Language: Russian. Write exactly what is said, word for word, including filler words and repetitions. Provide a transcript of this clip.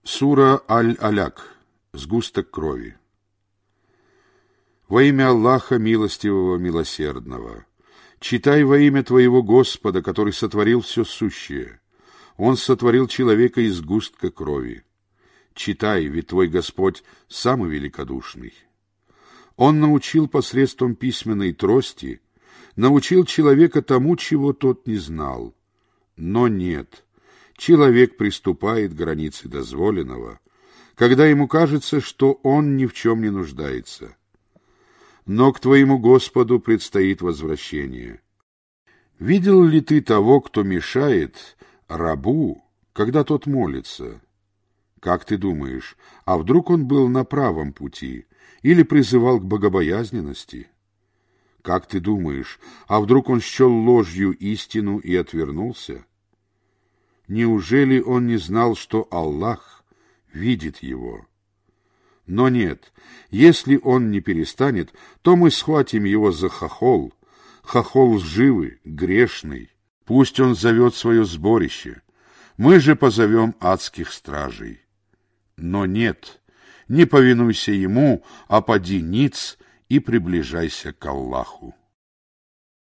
Сура Аль-Аляк. Сгусток крови. Во имя Аллаха Милостивого Милосердного. Читай во имя твоего Господа, который сотворил все сущее. Он сотворил человека из сгустка крови. Читай, ведь твой Господь самый великодушный. Он научил посредством письменной трости, научил человека тому, чего тот не знал. Но нет, человек приступает к границе дозволенного, когда ему кажется, что он ни в чем не нуждается. Но к твоему Господу предстоит возвращение. Видел ли ты того, кто мешает рабу, когда тот молится? Как ты думаешь, а вдруг он был на правом пути или призывал к богобоязненности? Как ты думаешь, а вдруг он счел ложью истину и отвернулся? Неужели он не знал, что Аллах видит его? Но нет, если он не перестанет, то мы схватим его за хохол, хохол лживый, грешный. Пусть он зовет свое сборище, мы же позовем адских стражей. Но нет, не повинуйся ему, а поди ниц и приближайся к Аллаху.